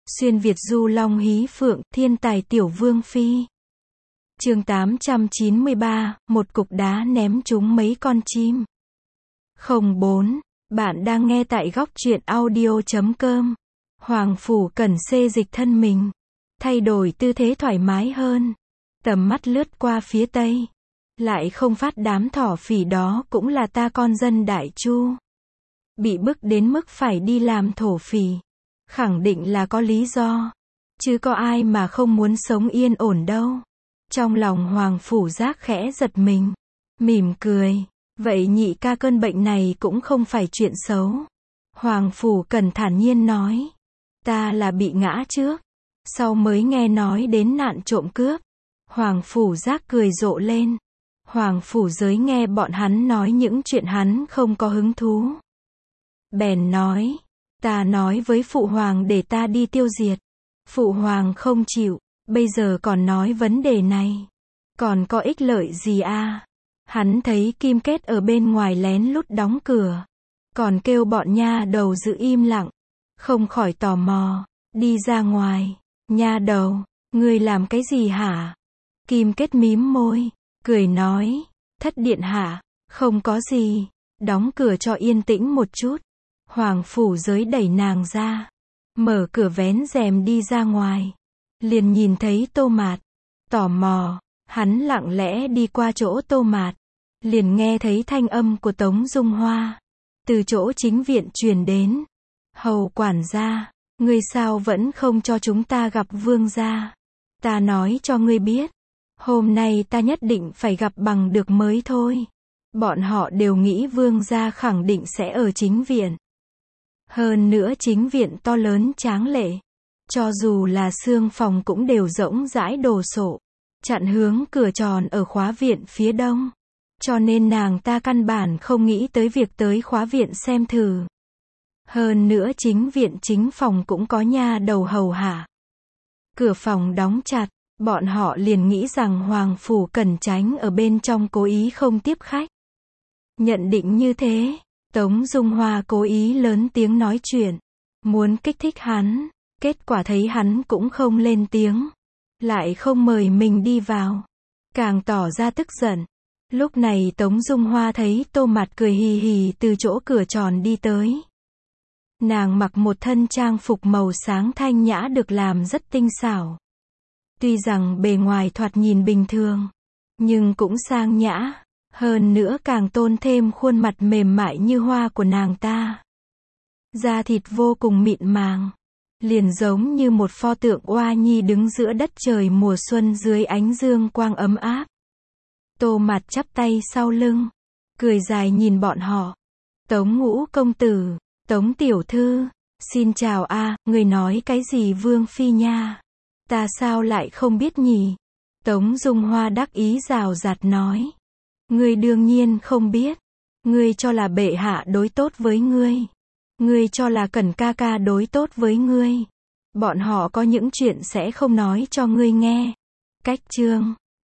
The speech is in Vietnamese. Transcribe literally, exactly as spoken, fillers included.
Xuyên Việt du long hí phượng, thiên tài tiểu vương phi. Chương tám trăm chín mươi ba, một cục đá ném trúng mấy con chim. không bốn. Bạn đang nghe tại góc truyện audio chấm com. Hoàng Phủ Cẩn xê dịch thân mình, thay đổi tư thế thoải mái hơn. Tầm mắt lướt qua phía tây. Lại không phát đám thỏ phỉ đó cũng là ta con dân Đại Chu. Bị bức đến mức phải đi làm thổ phỉ. Khẳng định là có lý do. Chứ có ai mà không muốn sống yên ổn đâu. Trong lòng Hoàng Phủ Giác khẽ giật mình. Mỉm cười. Vậy nhị ca cơn bệnh này cũng không phải chuyện xấu. Hoàng Phủ Cẩn thản nhiên nói. Ta là bị ngã trước. Sau mới nghe nói đến nạn trộm cướp. Hoàng Phủ Giác cười rộ lên. Hoàng Phủ Giới nghe bọn hắn nói những chuyện hắn không có hứng thú. Bèn nói. Ta nói với Phụ Hoàng để ta đi tiêu diệt. Phụ Hoàng không chịu. Bây giờ còn nói vấn đề này. Còn có ích lợi gì à? Hắn thấy Kim Kết ở bên ngoài lén lút đóng cửa. Còn kêu bọn nha đầu giữ im lặng. Không khỏi tò mò. Đi ra ngoài. Nha đầu, ngươi làm cái gì hả? Kim Kết mím môi. Cười nói. Thất điện hạ. Không có gì. Đóng cửa cho yên tĩnh một chút. Hoàng Phủ Giới đẩy nàng ra. Mở cửa vén rèm đi ra ngoài. Liền nhìn thấy Tô Mạt. Tò mò. Hắn lặng lẽ đi qua chỗ Tô Mạt. Liền nghe thấy thanh âm của Tống Dung Hoa. Từ chỗ chính viện truyền đến. Hầu quản gia. Ngươi sao vẫn không cho chúng ta gặp vương gia? Ta nói cho ngươi biết. Hôm nay ta nhất định phải gặp bằng được mới thôi. Bọn họ đều nghĩ vương gia khẳng định sẽ ở chính viện. Hơn nữa chính viện to lớn tráng lệ. Cho dù là xương phòng cũng đều rỗng rãi đồ sộ. Chặn hướng cửa tròn ở khóa viện phía đông. Cho nên nàng ta căn bản không nghĩ tới việc tới khóa viện xem thử. Hơn nữa chính viện chính phòng cũng có nha đầu hầu hạ. Cửa phòng đóng chặt. Bọn họ liền nghĩ rằng Hoàng Phủ Cẩn tránh ở bên trong cố ý không tiếp khách. Nhận định như thế. Tống Dung Hoa cố ý lớn tiếng nói chuyện. Muốn kích thích hắn. Kết quả thấy hắn cũng không lên tiếng. Lại không mời mình đi vào. Càng tỏ ra tức giận. Lúc này Tống Dung Hoa thấy Tô Mạt cười hì hì từ chỗ cửa tròn đi tới. Nàng mặc một thân trang phục màu sáng thanh nhã được làm rất tinh xảo. Tuy rằng bề ngoài thoạt nhìn bình thường. Nhưng cũng sang nhã. Hơn nữa càng tôn thêm khuôn mặt mềm mại như hoa của nàng ta. Da thịt vô cùng mịn màng. Liền giống như một pho tượng oa nhi đứng giữa đất trời mùa xuân dưới ánh dương quang ấm áp. Tô Mạt chắp tay sau lưng. Cười dài nhìn bọn họ. Tống Ngũ công tử, Tống tiểu thư, xin chào a, người nói cái gì vương phi nha? Ta sao lại không biết nhỉ? Tống Dung Hoa đắc ý rào rạt nói. Ngươi đương nhiên không biết. Ngươi cho là bệ hạ đối tốt với ngươi. Ngươi cho là Cẩn ca ca đối tốt với ngươi. Bọn họ có những chuyện sẽ không nói cho ngươi nghe. Cách chương.